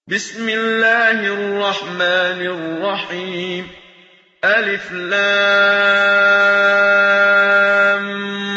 بسم الله الرحمن الرحيم. ألف لام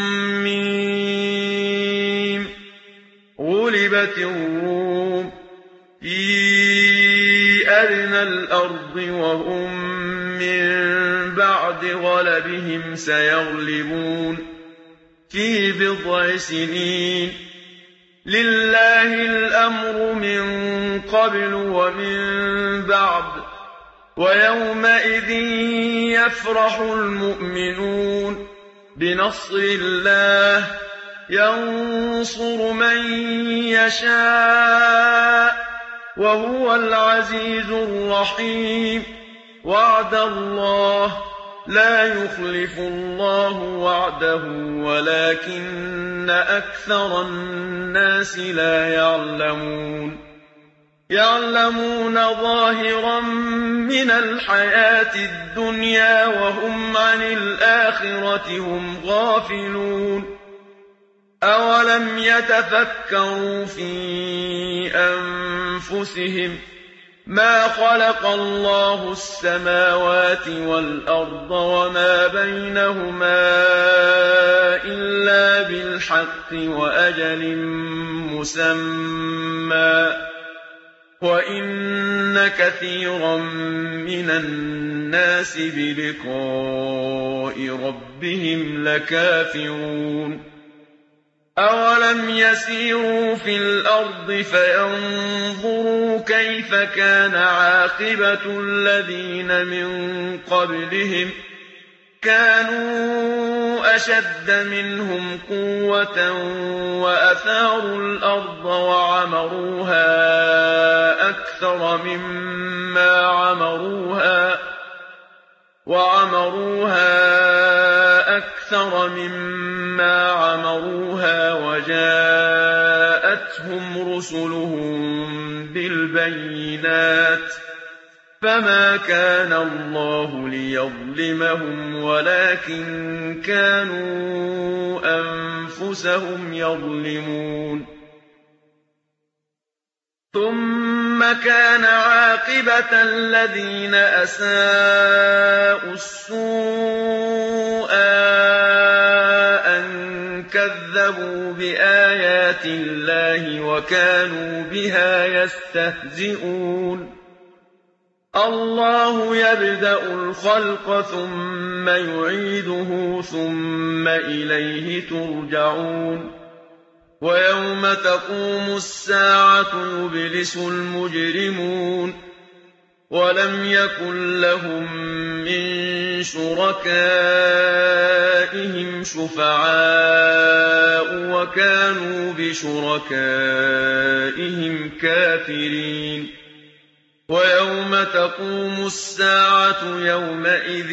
ميم. غلبت الروم في أدنى الأرض وهم من بعد غلبهم سيغلبون في بضع سنين. لله الأمر من قبل ومن بعد ويومئذ يفرح المؤمنون بنصر الله ينصر من يشاء وهو العزيز الرحيم. وعد الله لا يخلف الله وعده ولكن أكثر الناس لا يعلمون ظاهرا من الحياة الدنيا وهم عن الآخرة هم غافلون. أولم يتفكروا في أنفسهم ما خلق الله السماوات والأرض وما بينهما إلا بالحق وأجل مسمى وإن كثيرا من الناس بلقاء ربهم لكافرون. أولم يسيروا في الأرض فينظروا كيف كان عاقبة الذين من قبلهم كانوا أشد منهم قوة وأثاروا الأرض وعمروها أكثر مما عمروها وجاءتهم رسلهم بالبينات فما كان الله ليظلمهم ولكن كانوا أنفسهم يظلمون. ثم كان عاقبة الذين أساءوا السوء أن كذبوا بآيات الله وكانوا بها يستهزئون. الله يبدأ الخلق ثم يعيده ثم إليه ترجعون. ويوم تقوم الساعة يبلس المجرمون ولم يكن لهم من شركائهم شفعاء وكانوا بشركائهم كافرين. ويوم تقوم الساعة يومئذ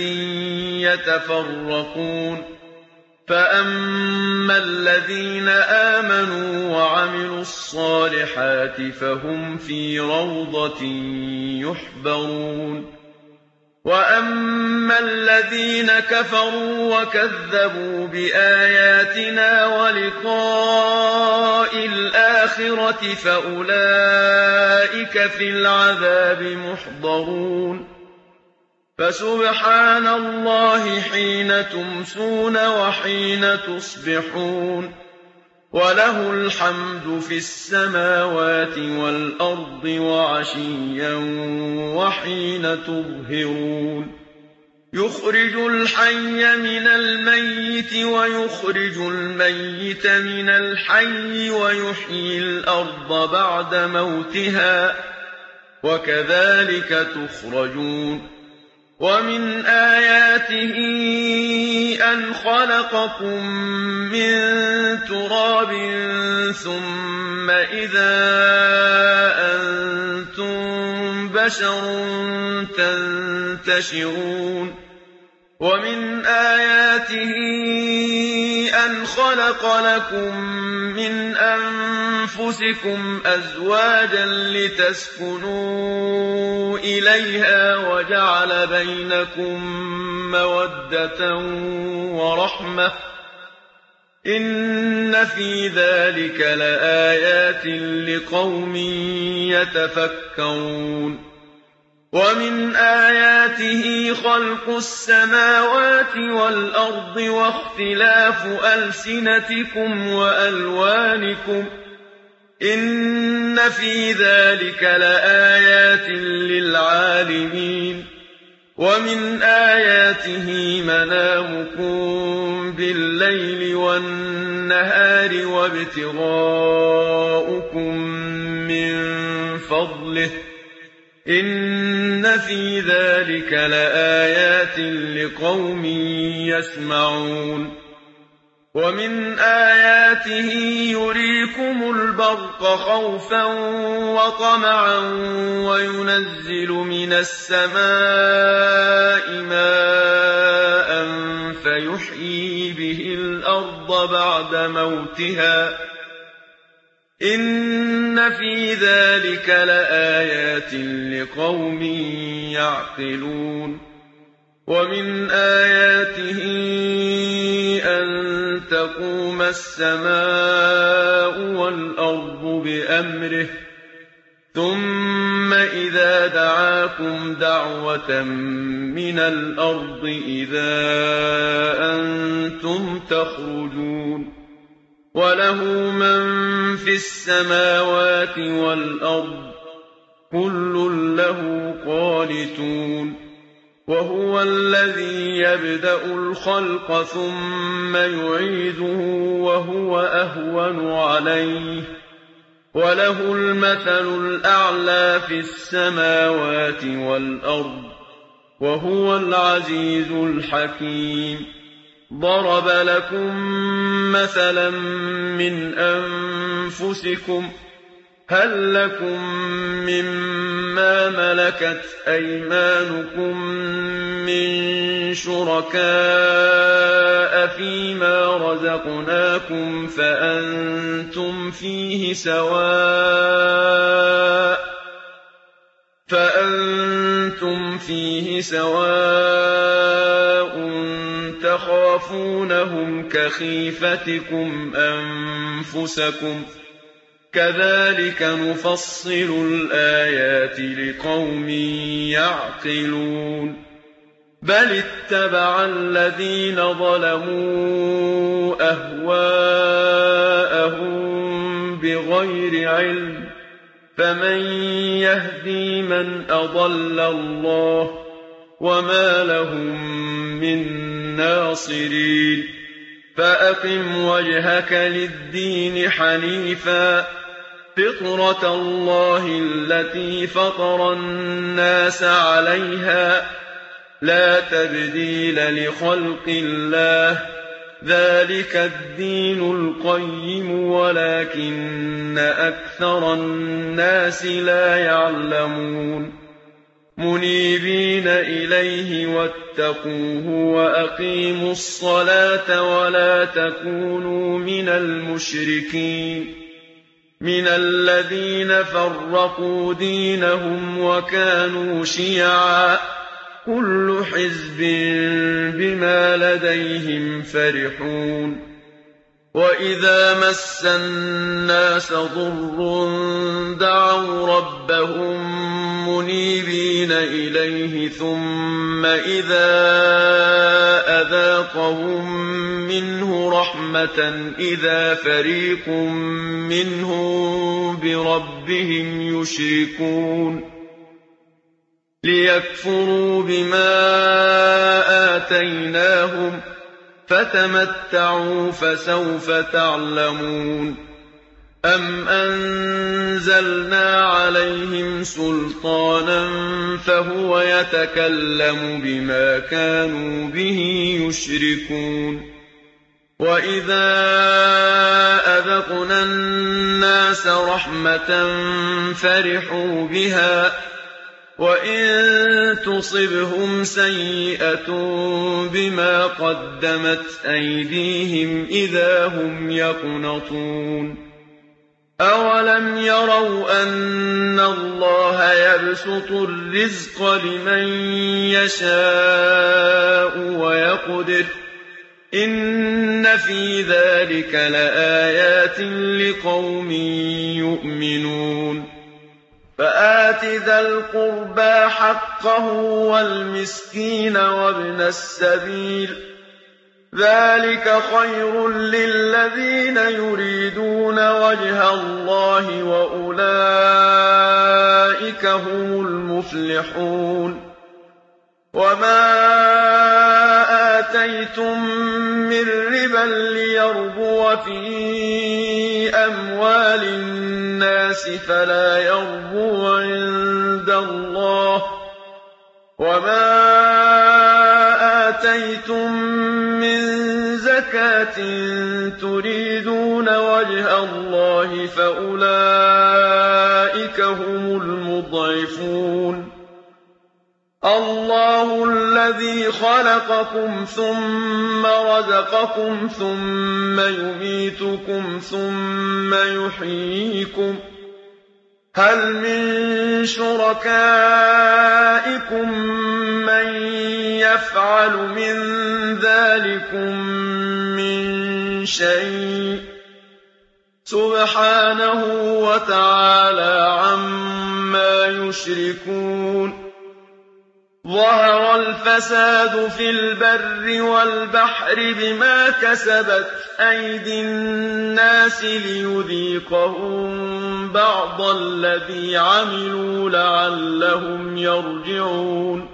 يتفرقون فأما الذين آمنوا وعملوا الصالحات فهم في روضة يحبرون. وأما الذين كفروا وكذبوا بآياتنا ولقاء الآخرة فأولئك في العذاب محضرون. فسبحان الله حين تمسون وحين تصبحون وله الحمد في السماوات والأرض وعشيا وحين تظهرون. يخرج الحي من الميت ويخرج الميت من الحي ويحيي الأرض بعد موتها وكذلك تخرجون. ومن آياته أن خلقكم من تراب ثم إذا أنتم بشر تنتشرون. ومن آياته أن خلق لكم من أنفسكم أزواجا لتسكنوا إليها وجعل بينكم مودة ورحمة إِنَّ فِي ذَٰلِكَ لَآيَاتٍ لِّقَوْمٍ يَتَفَكَّرُونَ وَمِنْ آيَاتِهِ خَلْقُ السَّمَاوَاتِ وَالْأَرْضِ وَاخْتِلَافُ أَلْسِنَتِكُمْ وَأَلْوَانِكُمْ ۚ إِنَّ فِي ذَٰلِكَ لَآيَاتٍ لِّلْعَالِمِينَ وَمِنْ آيَاتِهِ مَنَامُكُم بِاللَّيْلِ وَالنَّهَارِ وَابْتِغَاؤُكُم مِّن فَضْلِهِ ۚ إِنَّ فِي ذَٰلِكَ لَآيَاتٍ لِّقَوْمٍ يَسْمَعُونَ وَمِنْ آيَاتِهِ يُرِيكُمُ الْبَرْقَ خَوْفًا وَطَمَعًا وَيُنَزِّلُ مِنَ السَّمَاءِ مَاءً فَيُحْيِي بِهِ الْأَرْضَ بَعْدَ مَوْتِهَا ۚ إِنَّ فِي ذَٰلِكَ لَآيَاتٍ لِّقَوْمٍ يَعْقِلُونَ وَمِنْ آيَاتِهِ أَن تَقُومَ السَّمَاءُ وَالْأَرْضُ بِأَمْرِهِ ثُمَّ إِذَا دَعَاكُمْ دَعْوَةً مِّنَ الْأَرْضِ إِذَا أَنتُمْ تَخْرُجُونَ وَلَهُ مَن فِي السَّمَاوَاتِ وَالْأَرْضِ كُلٌّ لَّهُ قَانِتُونَ وَهُوَ الَّذِي يَبْدَأُ الْخَلْقَ ثُمَّ يُعِيدُهُ وَهُوَ أَهْوَنُ عَلَيْهِ ۖ وَلَهُ الْمَثَلُ الْأَعْلَىٰ فِي السَّمَاوَاتِ وَالْأَرْضِ ۖ وَهُوَ الْعَزِيزُ الْحَكِيمُ ضَرَبَ لَكُم مَّثَلًا مِّنْ أَنفُسِكُمْ ۖ هَل لَّكُم مِّمَّا مَلَكَتْ أَيْمَانُكُم مِّن شُرَكَاءَ فِيمَا رَزَقْنَاكُمْ فَأَنتُمْ فِيهِ سَوَاءٌ تَخَافُونَهُمْ كَخِيفَتِكُمْ أَنفُسَكُمْ ۚ كَذَٰلِكَ نُفَصِّلُ الْآيَاتِ لِقَوْمٍ يَعْقِلُونَ بَلِ اتَّبَعَ الَّذِينَ ظَلَمُوا أَهْوَاءَهُم بِغَيْرِ عِلْمٍ ۖ فَمَن يَهْدِي مَنْ أَضَلَّ اللَّهُ ۖ وَمَا لَهُم مِّن نَّاصِرِينَ فَأَقِمْ وَجْهَكَ لِلدِّينِ حَنِيفًا فِطْرَتَ اللَّهِ الَّتِي فَطَرَ النَّاسَ عَلَيْهَا ۚ لَا تَبْدِيلَ لِخَلْقِ اللَّهِ ۚ ذَٰلِكَ الدِّينُ الْقَيِّمُ وَلَٰكِنَّ أَكْثَرَ النَّاسِ لَا يَعْلَمُونَ مُنِيبِينَ إِلَيْهِ وَاتَّقُوهُ وَأَقِيمُوا الصَّلَاةَ وَلَا تَكُونُوا مِنَ الْمُشْرِكِينَ مِنَ الَّذِينَ فَرَّقُوا دِينَهُمْ وَكَانُوا شِيَعًا ۖ كُلُّ حِزْبٍ بِمَا لَدَيْهِمْ فَرِحُونَ وَإِذَا مَسَّ النَّاسَ ضُرٌّ دَعَوْا رَبَّهُم مُّنِيبِينَ إِلَيْهِ ثُمَّ إِذَا أَذَاقَهُم مِّنْهُ رَحْمَةً إِذَا فَرِيقٌ مِّنْهُم بِرَبِّهِمْ يُشْرِكُونَ لِيَكْفُرُوا بِمَا آتَيْنَاهُمْ ۚ فَتَمَتَّعُوا فَسَوْفَ تَعْلَمُونَ أَمْ أَنزَلْنَا عَلَيْهِمْ سُلْطَانًا فَهُوَ يَتَكَلَّمُ بِمَا كَانُوا بِهِ يُشْرِكُونَ وَإِذَا أَذَقْنَا النَّاسَ رَحْمَةً فَرِحُوا بِهَا ۖ وَإِن تُصِبْهُمْ سَيِّئَةٌ بِمَا قَدَّمَتْ أَيْدِيهِمْ إِذَا هُمْ يَقْنَطُونَ أَوَلَمْ يَرَوْا أَنَّ اللَّهَ يَبْسُطُ الرِّزْقَ لِمَن يَشَاءُ وَيَقْدِرُ ۚ إِنَّ فِي ذَٰلِكَ لَآيَاتٍ لِّقَوْمٍ يُؤْمِنُونَ فَآتِ ذَا الْقُرْبَىٰ حَقَّهُ وَالْمِسْكِينَ وَابْنَ السَّبِيلِ ۚ ذَٰلِكَ خَيْرٌ لِّلَّذِينَ يُرِيدُونَ وَجْهَ اللَّهِ ۖ وَأُولَٰئِكَ هُمُ الْمُفْلِحُونَ وَمَا آتَيْتُم مِّن رِّبًا لِّيَرْبُوَ فِي أَمْوَالِ النَّاسِ فَلَا يَرْبُو عِندَ اللَّهِ ۖ وَمَا آتَيْتُم مِّن زَكَاةٍ تُرِيدُونَ وَجْهَ اللَّهِ فَأُولَٰئِكَ هُمُ الْمُضْعِفُونَ اللَّهُ الَّذِي خَلَقَكُمْ ثُمَّ رَزَقَكُمْ ثُمَّ يُمِيتُكُمْ ثُمَّ يُحْيِيكُمْ ۖ هَلْ مِن شُرَكَائِكُم مَّن يَفْعَلُ مِن ذَٰلِكُم مِّن شَيْءٍ ۚ سُبْحَانَهُ وَتَعَالَىٰ عَمَّا يُشْرِكُونَ ظَهَرَ الْفَسَادُ فِي الْبَرِّ وَالْبَحْرِ بِمَا كَسَبَتْ أَيْدِي النَّاسِ لِيُذِيقَهُم بَعْضَ الَّذِي عَمِلُوا لَعَلَّهُمْ يَرْجِعُونَ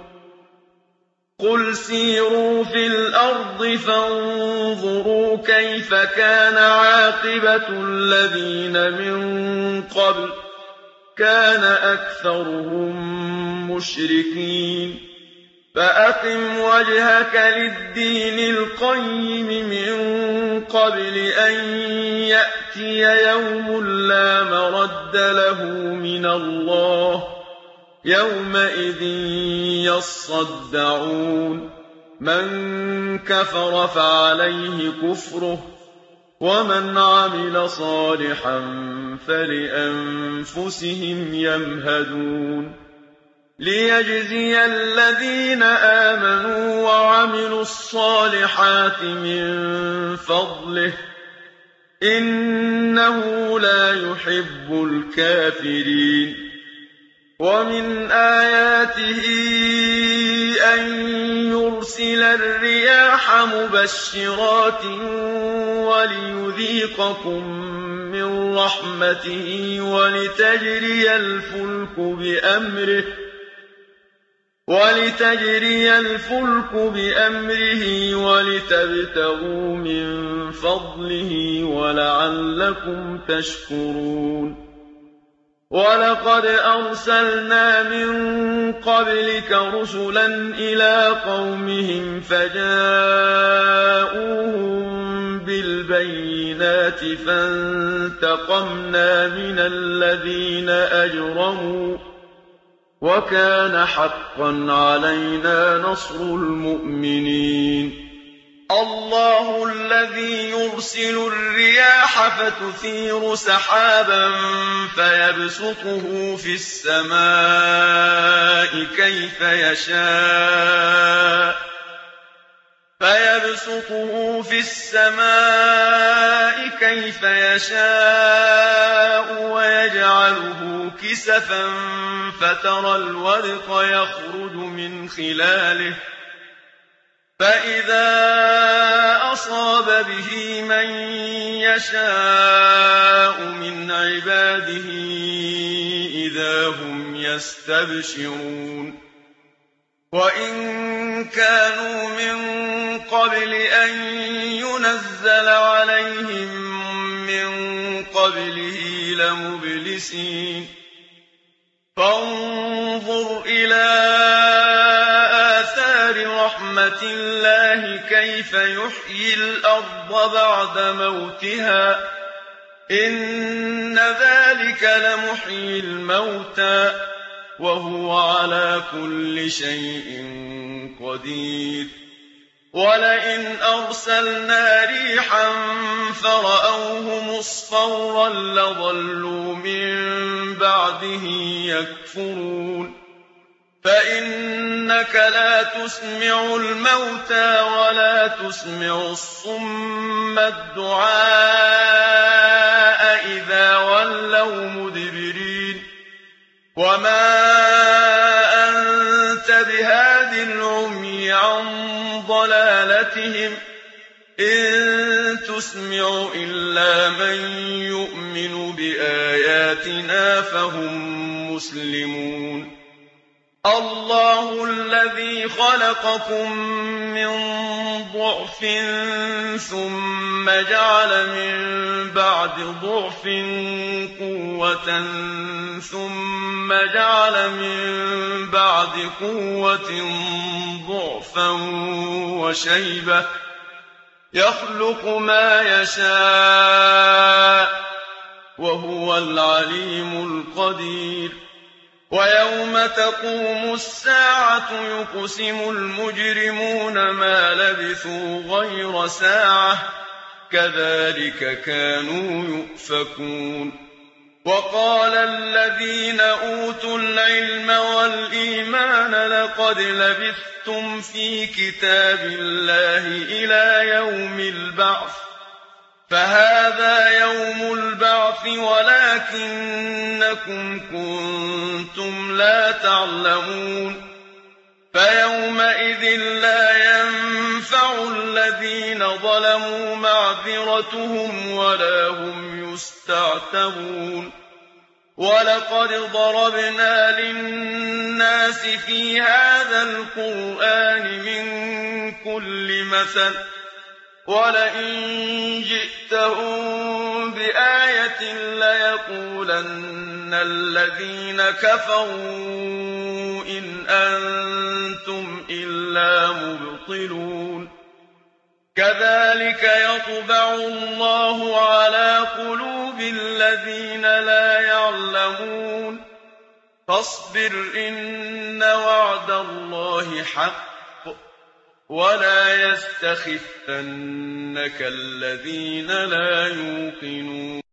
قُلْ سِيرُوا فِي الْأَرْضِ فَانظُرُوا كَيْفَ كَانَ عَاقِبَةُ الَّذِينَ مِن قَبْلُ ۚ كَانَ أَكْثَرُهُم مُّشْرِكِينَ فَأَقِمْ وَجْهَكَ لِلدِّينِ الْقَيِّمِ مِن قَبْلِ أَن يَأْتِيَ يَوْمٌ لَّا مَرَدَّ لَهُ مِنَ اللَّهِ ۖ يَوْمَئِذٍ يَصَّدَّعُونَ مَن كَفَرَ فَعَلَيْهِ كُفْرُهُ ۖ وَمَنْ عَمِلَ صَالِحًا فَلِأَنفُسِهِمْ يَمْهَدُونَ لِيَجْزِيَ الَّذِينَ آمَنُوا وَعَمِلُوا الصَّالِحَاتِ مِن فَضْلِهِ ۚ إِنَّهُ لَا يُحِبُّ الْكَافِرِينَ وَمِنْ آيَاتِهِ أَن يُرْسِلَ الرِّيَاحَ مُبَشِّرَاتٍ وَلِيُذِيقَكُم مِّن رَّحْمَتِهِ وَلِتَجْرِيَ الْفُلْكُ بِأَمْرِهِ وَلِتَبْتَغُوا مِن فَضْلِهِ وَلَعَلَّكُمْ تَشْكُرُونَ وَلَقَدْ أَرْسَلْنَا مِن قَبْلِكَ رُسُلًا إِلَىٰ قَوْمِهِمْ فَجَاءُوهُم بِالْبَيِّنَاتِ فَانتَقَمْنَا مِنَ الَّذِينَ أَجْرَمُوا ۖ وَكَانَ حَقًّا عَلَيْنَا نَصْرُ الْمُؤْمِنِينَ اللَّهُ الَّذِي يُرْسِلُ الرِّيَاحَ فَتُثِيرُ سَحَابًا فَيَبْسُطُهُ فِي السَّمَاءِ كَيْفَ يَشَاءُ وَيَجْعَلُهُ كِسَفًا فَتَرَى الْوَدْقَ يَخْرُجُ مِنْ خِلَالِهِ فَإِذَا أَصَابَ بِهِ مَن يَشَاءُ مِنْ عِبَادِهِ إِذَا هُمْ يَسْتَبْشِرُونَ وَإِن كَانُوا مِن قَبْلِ أَن يُنَزَّلَ عَلَيْهِم مِّن قَبْلِهِ لَمُبْلِسِينَ فَانظُرْ إِلَىٰ آثَارِ رَحْمَتِ اللَّهِ كَيْفَ يُحْيِي الْأَرْضَ بَعْدَ مَوْتِهَا ۚ إِنَّ ذَٰلِكَ لَمُحْيِي الْمَوْتَىٰ ۖ وَهُوَ عَلَىٰ كُلِّ شَيْءٍ قَدِيرٌ وَلَئِنْ أَرْسَلْنَا رِيحًا فَرَأَوْهُ مُصْفَرًّا لَّظَلُّوا مِن بَعْدِهِ يَكْفُرُونَ فإنك لا تسمع الموتى ولا تسمع الصم الدعاء إذا ولوا مدبرين وما أنت بهاد العمي عن ضلالتهم إن تسمع إلا من يؤمن بآياتنا فهم مسلمون الله الذي خلقكم من ضعف ثم جعل من بعد ضعف قوة ثم جعل من بعد قوة ضعفا وشيبة يخلق ما يشاء وهو العليم القدير ويوم تقوم الساعة يقسم المجرمون ما لبثوا غير ساعة كذلك كانوا يؤفكون وقال الذين أوتوا العلم والإيمان لقد لبثتم في كتاب الله إلى يوم البعث فهذا يوم البعث ولكنكم كنتم لا تعلمون فيومئذ لا ينفع الذين ظلموا معذرتهم ولا هم يستعتبون ولقد ضربنا للناس في هذا القرآن من كل مثل ولئن جئتهم بآية ليقولن الذين كفروا إن أنتم إلا مبطلون كذلك يطبع الله على قلوب الذين لا يعلمون فاصبر إن وعد الله حق ولا يستخفنك الذين لا يوقنون